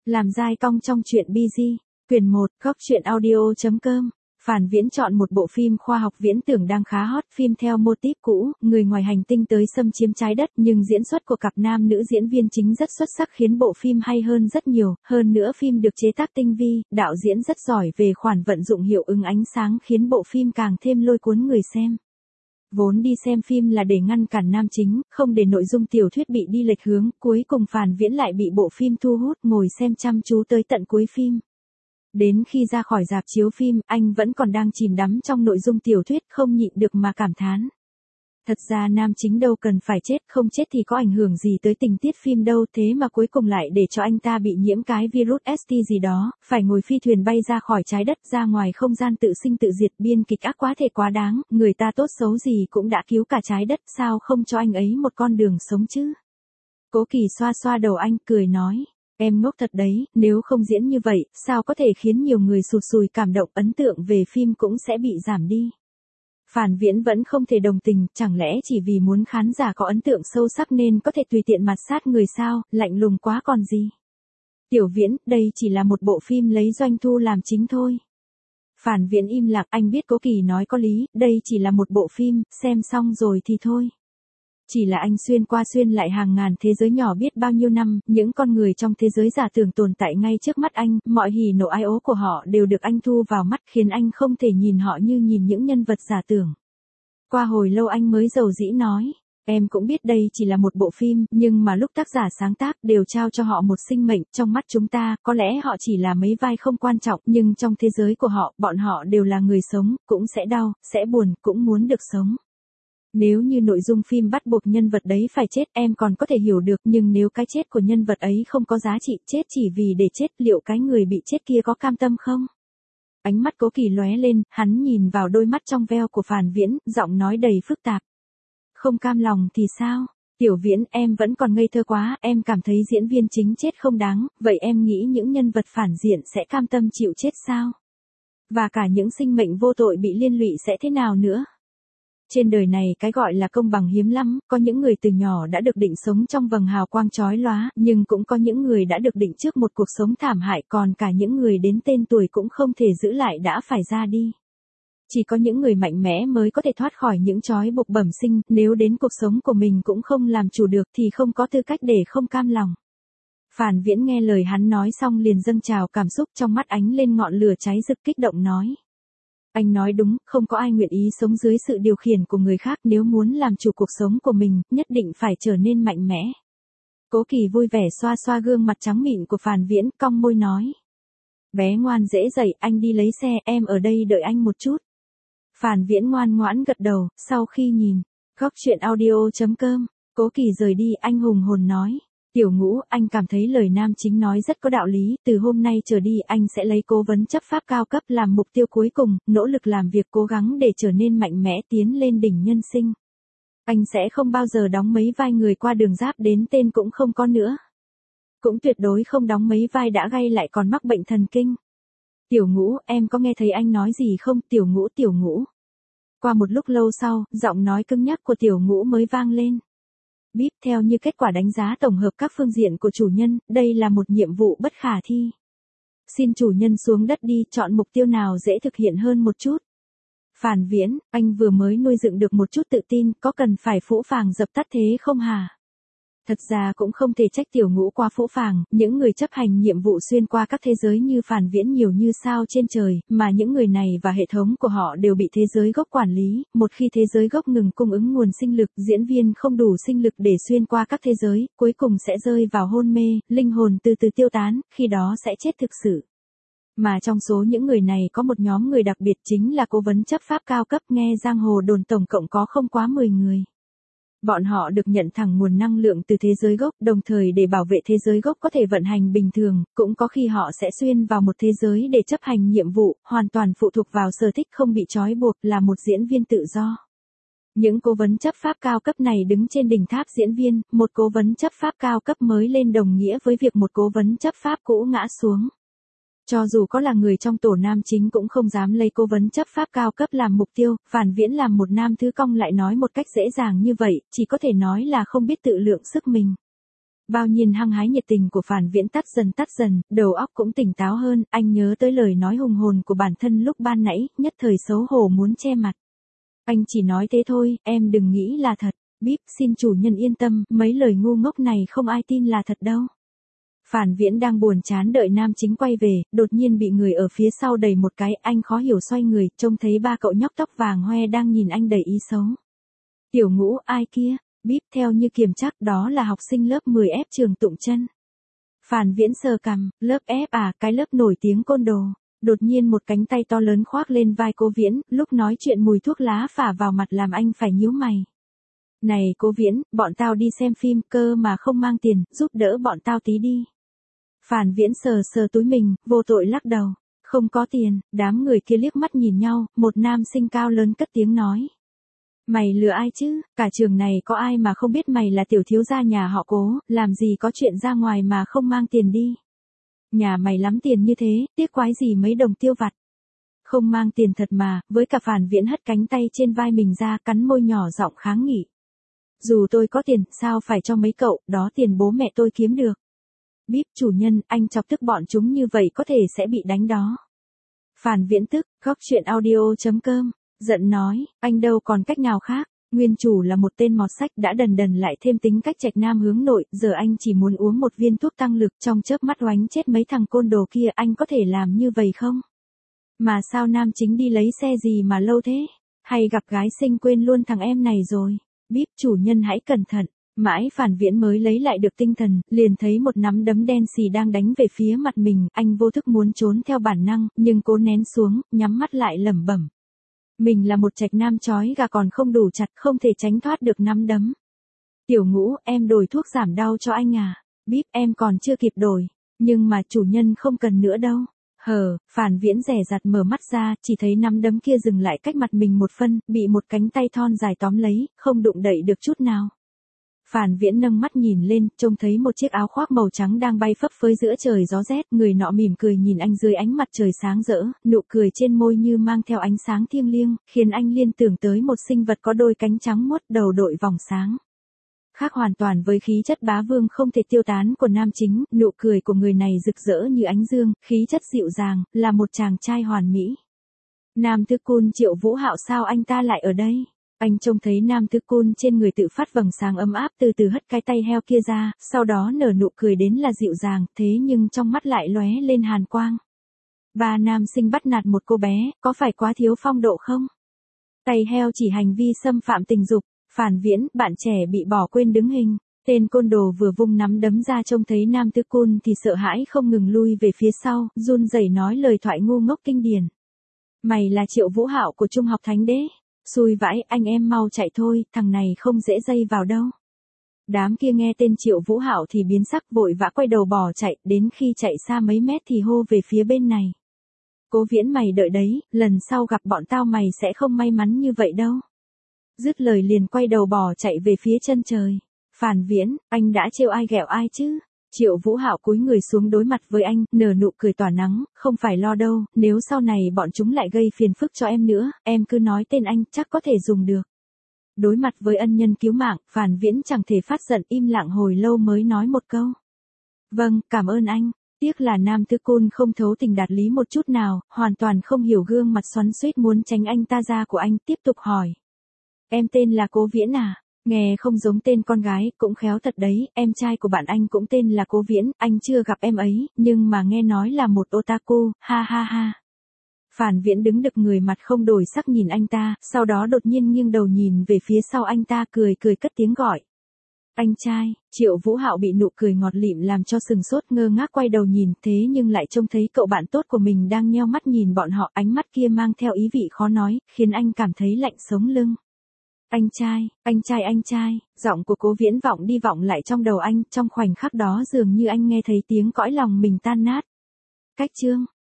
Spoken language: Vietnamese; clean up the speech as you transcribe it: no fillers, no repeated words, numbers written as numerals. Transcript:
Làm dai cong trong truyện BG. Quyển 1, góc truyện audio.com. Phản Viễn chọn một bộ phim khoa học viễn tưởng đang khá hot, phim theo mô típ cũ, người ngoài hành tinh tới xâm chiếm trái đất, nhưng diễn xuất của cặp nam nữ diễn viên chính rất xuất sắc khiến bộ phim hay hơn rất nhiều, hơn nữa phim được chế tác tinh vi, đạo diễn rất giỏi về khoản vận dụng hiệu ứng ánh sáng khiến bộ phim càng thêm lôi cuốn người xem. Vốn đi xem phim là để ngăn cản nam chính, không để nội dung tiểu thuyết bị đi lệch hướng, cuối cùng Phản Viễn lại bị bộ phim thu hút, ngồi xem chăm chú tới tận cuối phim. Đến khi ra khỏi rạp chiếu phim, anh vẫn còn đang chìm đắm trong nội dung tiểu thuyết, không nhịn được mà cảm thán. Thật ra nam chính đâu cần phải chết, không chết thì có ảnh hưởng gì tới tình tiết phim đâu, thế mà cuối cùng lại để cho anh ta bị nhiễm cái virus ST gì đó, phải ngồi phi thuyền bay ra khỏi trái đất, ra ngoài không gian tự sinh tự diệt, biên kịch ác quá thể quá đáng, người ta tốt xấu gì cũng đã cứu cả trái đất, sao không cho anh ấy một con đường sống chứ? Cố Kỳ xoa xoa đầu anh, cười nói. Em ngốc thật đấy, nếu không diễn như vậy, sao có thể khiến nhiều người sụt sùi cảm động, ấn tượng về phim cũng sẽ bị giảm đi. Phản Viễn vẫn không thể đồng tình, chẳng lẽ chỉ vì muốn khán giả có ấn tượng sâu sắc nên có thể tùy tiện mạt sát người sao, lạnh lùng quá còn gì. Tiểu Viễn, đây chỉ là một bộ phim lấy doanh thu làm chính thôi. Phản Viễn im lặng, anh biết Cố Kỳ nói có lý, đây chỉ là một bộ phim, xem xong rồi thì thôi. Chỉ là anh xuyên qua xuyên lại hàng ngàn thế giới nhỏ biết bao nhiêu năm, những con người trong thế giới giả tưởng tồn tại ngay trước mắt anh, mọi hỉ nộ ái ố của họ đều được anh thu vào mắt khiến anh không thể nhìn họ như nhìn những nhân vật giả tưởng. Qua hồi lâu anh mới dầu dĩ nói, em cũng biết đây chỉ là một bộ phim, nhưng mà lúc tác giả sáng tác đều trao cho họ một sinh mệnh, trong mắt chúng ta, có lẽ họ chỉ là mấy vai không quan trọng, nhưng trong thế giới của họ, bọn họ đều là người sống, cũng sẽ đau, sẽ buồn, cũng muốn được sống. Nếu như nội dung phim bắt buộc nhân vật đấy phải chết em còn có thể hiểu được, nhưng nếu cái chết của nhân vật ấy không có giá trị, chết chỉ vì để chết, liệu cái người bị chết kia có cam tâm không? Ánh mắt Cố Kỳ lóe lên, hắn nhìn vào đôi mắt trong veo của Phản Viễn, giọng nói đầy phức tạp. Không cam lòng thì sao? Tiểu Viễn, em vẫn còn ngây thơ quá, em cảm thấy diễn viên chính chết không đáng, vậy em nghĩ những nhân vật phản diện sẽ cam tâm chịu chết sao? Và cả những sinh mệnh vô tội bị liên lụy sẽ thế nào nữa? Trên đời này cái gọi là công bằng hiếm lắm, có những người từ nhỏ đã được định sống trong vầng hào quang chói lóa, nhưng cũng có những người đã được định trước một cuộc sống thảm hại, còn cả những người đến tên tuổi cũng không thể giữ lại đã phải ra đi. Chỉ có những người mạnh mẽ mới có thể thoát khỏi những trói buộc bẩm sinh, nếu đến cuộc sống của mình cũng không làm chủ được thì không có tư cách để không cam lòng. Phản Viễn nghe lời hắn nói xong liền dâng trào cảm xúc, trong mắt ánh lên ngọn lửa cháy rực, kích động nói. Anh nói đúng, không có ai nguyện ý sống dưới sự điều khiển của người khác, nếu muốn làm chủ cuộc sống của mình, nhất định phải trở nên mạnh mẽ. Cố Kỳ vui vẻ xoa xoa gương mặt trắng mịn của Phản Viễn, cong môi nói. Bé ngoan dễ dậy, anh đi lấy xe, em ở đây đợi anh một chút. Phản Viễn ngoan ngoãn gật đầu, sau khi nhìn, góc truyện audio.com, Cố Kỳ rời đi, anh hùng hồn nói. Tiểu Ngũ, anh cảm thấy lời nam chính nói rất có đạo lý, từ hôm nay trở đi anh sẽ lấy cố vấn chấp pháp cao cấp làm mục tiêu cuối cùng, nỗ lực làm việc cố gắng để trở nên mạnh mẽ tiến lên đỉnh nhân sinh. Anh sẽ không bao giờ đóng mấy vai người qua đường giáp đến tên cũng không có nữa. Cũng tuyệt đối không đóng mấy vai đã gay lại còn mắc bệnh thần kinh. Tiểu Ngũ, em có nghe thấy anh nói gì không? Tiểu Ngũ. Qua một lúc lâu sau, giọng nói cứng nhắc của Tiểu Ngũ mới vang lên. Bíp, theo như kết quả đánh giá tổng hợp các phương diện của chủ nhân, đây là một nhiệm vụ bất khả thi. Xin chủ nhân xuống đất đi, chọn mục tiêu nào dễ thực hiện hơn một chút. Phản Viễn, anh vừa mới nuôi dựng được một chút tự tin, có cần phải phũ phàng dập tắt thế không hả? Thật ra cũng không thể trách Tiểu Ngũ qua phũ phàng, những người chấp hành nhiệm vụ xuyên qua các thế giới như Phản Viễn nhiều như sao trên trời, mà những người này và hệ thống của họ đều bị thế giới gốc quản lý, một khi thế giới gốc ngừng cung ứng nguồn sinh lực, diễn viên không đủ sinh lực để xuyên qua các thế giới, cuối cùng sẽ rơi vào hôn mê, linh hồn từ từ tiêu tán, khi đó sẽ chết thực sự. Mà trong số những người này có một nhóm người đặc biệt chính là cố vấn chấp pháp cao cấp, nghe giang hồ đồn tổng cộng có không quá 10 người. Bọn họ được nhận thẳng nguồn năng lượng từ thế giới gốc, đồng thời để bảo vệ thế giới gốc có thể vận hành bình thường, cũng có khi họ sẽ xuyên vào một thế giới để chấp hành nhiệm vụ, hoàn toàn phụ thuộc vào sở thích không bị trói buộc, là một diễn viên tự do. Những cố vấn chấp pháp cao cấp này đứng trên đỉnh tháp diễn viên, một cố vấn chấp pháp cao cấp mới lên đồng nghĩa với việc một cố vấn chấp pháp cũ ngã xuống. Cho dù có là người trong tổ nam chính cũng không dám lấy cố vấn chấp pháp cao cấp làm mục tiêu, Phản Viễn làm một nam thứ cong lại nói một cách dễ dàng như vậy, chỉ có thể nói là không biết tự lượng sức mình. Bao nhiêu hăng hái nhiệt tình của Phản Viễn tắt dần, đầu óc cũng tỉnh táo hơn, anh nhớ tới lời nói hùng hồn của bản thân lúc ban nãy, nhất thời xấu hổ muốn che mặt. Anh chỉ nói thế thôi, em đừng nghĩ là thật. Bíp, xin chủ nhân yên tâm, mấy lời ngu ngốc này không ai tin là thật đâu. Phản Viễn đang buồn chán đợi nam chính quay về, đột nhiên bị người ở phía sau đẩy một cái, anh khó hiểu xoay người, trông thấy ba cậu nhóc tóc vàng hoe đang nhìn anh đầy ý xấu. Tiểu Ngũ, ai kia? Bíp, theo như kiểm chắc đó là học sinh lớp 10F trường Tụng Chân. Phản Viễn sờ cằm, lớp F à, cái lớp nổi tiếng côn đồ. Đột nhiên một cánh tay to lớn khoác lên vai cô Viễn, lúc nói chuyện mùi thuốc lá phả vào mặt làm anh phải nhíu mày. Này cô Viễn, bọn tao đi xem phim cơ mà không mang tiền, giúp đỡ bọn tao tí đi. Phản Viễn sờ túi mình, vô tội lắc đầu. Không có tiền, đám người kia liếc mắt nhìn nhau, một nam sinh cao lớn cất tiếng nói. Mày lừa ai chứ, cả trường này có ai mà không biết mày là tiểu thiếu gia nhà họ Cố, làm gì có chuyện ra ngoài mà không mang tiền đi. Nhà mày lắm tiền như thế, tiếc quái gì mấy đồng tiêu vặt. Không mang tiền thật mà, với cả Phản Viễn hất cánh tay trên vai mình ra, cắn môi nhỏ giọng kháng nghị. Dù tôi có tiền, sao phải cho mấy cậu, đó tiền bố mẹ tôi kiếm được. Bíp, chủ nhân, anh chọc tức bọn chúng như vậy có thể sẽ bị đánh đó. Phản Viễn tức, góc chuyện audio.com, giận nói, anh đâu còn cách nào khác. Nguyên chủ là một tên mọt sách đã dần lại thêm tính cách trạch nam hướng nội, giờ anh chỉ muốn uống một viên thuốc tăng lực trong chớp mắt oánh chết mấy thằng côn đồ kia, anh có thể làm như vậy không? Mà sao nam chính đi lấy xe gì mà lâu thế? Hay gặp gái xinh quên luôn thằng em này rồi? Bíp, chủ nhân hãy cẩn thận. Mãi Phản Viễn mới lấy lại được tinh thần, liền thấy một nắm đấm đen xì đang đánh về phía mặt mình, anh vô thức muốn trốn theo bản năng, nhưng cố nén xuống, nhắm mắt lại lẩm bẩm. Mình là một trạch nam chói gà còn không đủ chặt, không thể tránh thoát được nắm đấm. Tiểu Ngũ, em đổi thuốc giảm đau cho anh à? Bíp, em còn chưa kịp đổi, nhưng mà chủ nhân không cần nữa đâu. Phản Viễn dè dặt mở mắt ra, chỉ thấy nắm đấm kia dừng lại cách mặt mình một phân, bị một cánh tay thon dài tóm lấy, không đụng đậy được chút nào. Phản Viễn nâng mắt nhìn lên, trông thấy một chiếc áo khoác màu trắng đang bay phấp phới giữa trời gió rét, người nọ mỉm cười nhìn anh dưới ánh mặt trời sáng rỡ, nụ cười trên môi như mang theo ánh sáng thiêng liêng, khiến anh liên tưởng tới một sinh vật có đôi cánh trắng muốt, đầu đội vòng sáng. Khác hoàn toàn với khí chất bá vương không thể tiêu tán của nam chính, nụ cười của người này rực rỡ như ánh dương, khí chất dịu dàng, là một chàng trai hoàn mỹ. Nam Tư Cun Triệu Vũ Hạo, sao anh ta lại ở đây? Anh trông thấy Nam Tư Cun trên người tự phát vầng sáng ấm áp, từ từ hất cái tay heo kia ra, sau đó nở nụ cười đến là dịu dàng, thế nhưng trong mắt lại lóe lên hàn quang. Ba nam sinh bắt nạt một cô bé, có phải quá thiếu phong độ không? Tay heo chỉ hành vi xâm phạm tình dục. Phản Viễn, bạn trẻ bị bỏ quên đứng hình. Tên côn đồ vừa vung nắm đấm ra trông thấy Nam Tư Cun thì sợ hãi không ngừng lui về phía sau, run rẩy nói lời thoại ngu ngốc kinh điển. Mày là Triệu Vũ Hạo của Trung học Thánh Đế. Xui vãi, anh em mau chạy thôi, thằng này không dễ dây vào đâu. Đám kia nghe tên Triệu Vũ Hạo thì biến sắc, vội vã quay đầu bỏ chạy, đến khi chạy xa mấy mét thì hô về phía bên này. Cố Viễn, mày đợi đấy, lần sau gặp bọn tao mày sẽ không may mắn như vậy đâu. Dứt lời liền quay đầu bỏ chạy về phía chân trời. Phản Viễn, anh đã trêu ai ghẹo ai chứ? Triệu Vũ Hạo cúi người xuống đối mặt với anh, nở nụ cười tỏa nắng, không phải lo đâu, nếu sau này bọn chúng lại gây phiền phức cho em nữa, em cứ nói tên anh, chắc có thể dùng được. Đối mặt với ân nhân cứu mạng, Phản Viễn chẳng thể phát giận, im lặng hồi lâu mới nói một câu. Vâng, cảm ơn anh. Tiếc là Nam Tư Cun không thấu tình đạt lý một chút nào, hoàn toàn không hiểu gương mặt xoắn xuýt muốn tránh anh ta ra của anh, tiếp tục hỏi. Em tên là Cố Viễn à? Nghe không giống tên con gái, cũng khéo thật đấy, em trai của bạn anh cũng tên là Cố Viễn, anh chưa gặp em ấy, nhưng mà nghe nói là một otaku, ha ha ha. Phản Viễn đứng đực người mặt không đổi sắc nhìn anh ta, sau đó đột nhiên nghiêng đầu nhìn về phía sau anh ta, cười cất tiếng gọi. Anh trai. Triệu Vũ Hạo bị nụ cười ngọt lịm làm cho sừng sốt, ngơ ngác quay đầu nhìn, thế nhưng lại trông thấy cậu bạn tốt của mình đang nheo mắt nhìn bọn họ, ánh mắt kia mang theo ý vị khó nói, khiến anh cảm thấy lạnh sống lưng. Anh trai, giọng của Cố Viễn vọng đi vọng lại trong đầu anh, trong khoảnh khắc đó dường như anh nghe thấy tiếng cõi lòng mình tan nát. Cách chương